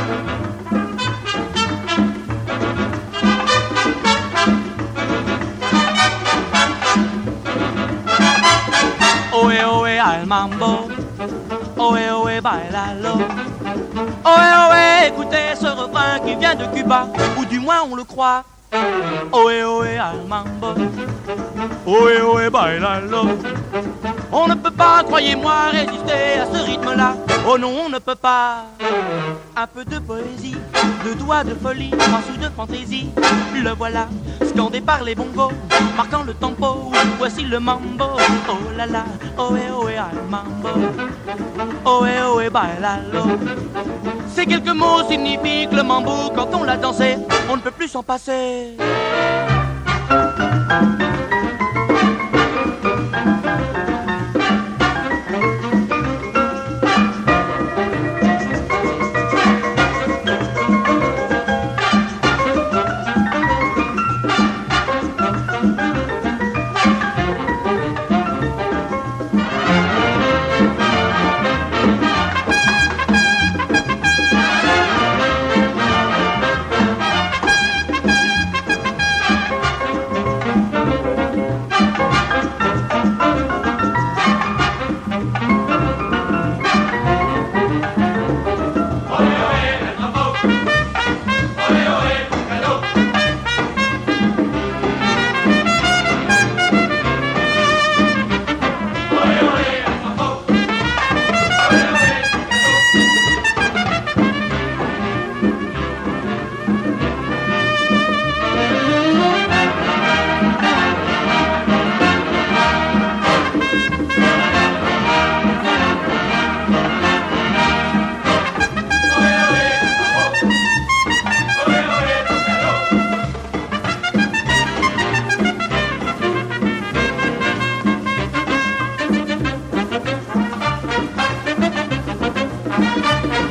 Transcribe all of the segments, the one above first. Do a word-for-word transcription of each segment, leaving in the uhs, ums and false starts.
Ohé ohé al mambo, ohé ohé bailalo. Ohé ohé, écoutez ce refrain qui vient de Cuba, ou du moins on le croit. Ohé ohé al mambo, ohé ohé bailalo. On ne peut pas, croyez-moi, résister à ce rythme-là. Oh non, on ne peut pas. Un peu de poésie, deux doigts de folie, un sou de fantaisie, le voilà, scandé par les bongos, marquant le tempo, voici le mambo. Oh là là, ohé ohé al mambo, ohé ohé bailalo. Ces quelques mots signifient que le mambo, quand on l'a dansé, on ne peut plus s'en passer.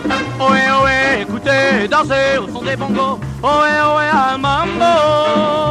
Ohé ohé, écoutez, dansez au son des bongos. Ohé ohé al mambo.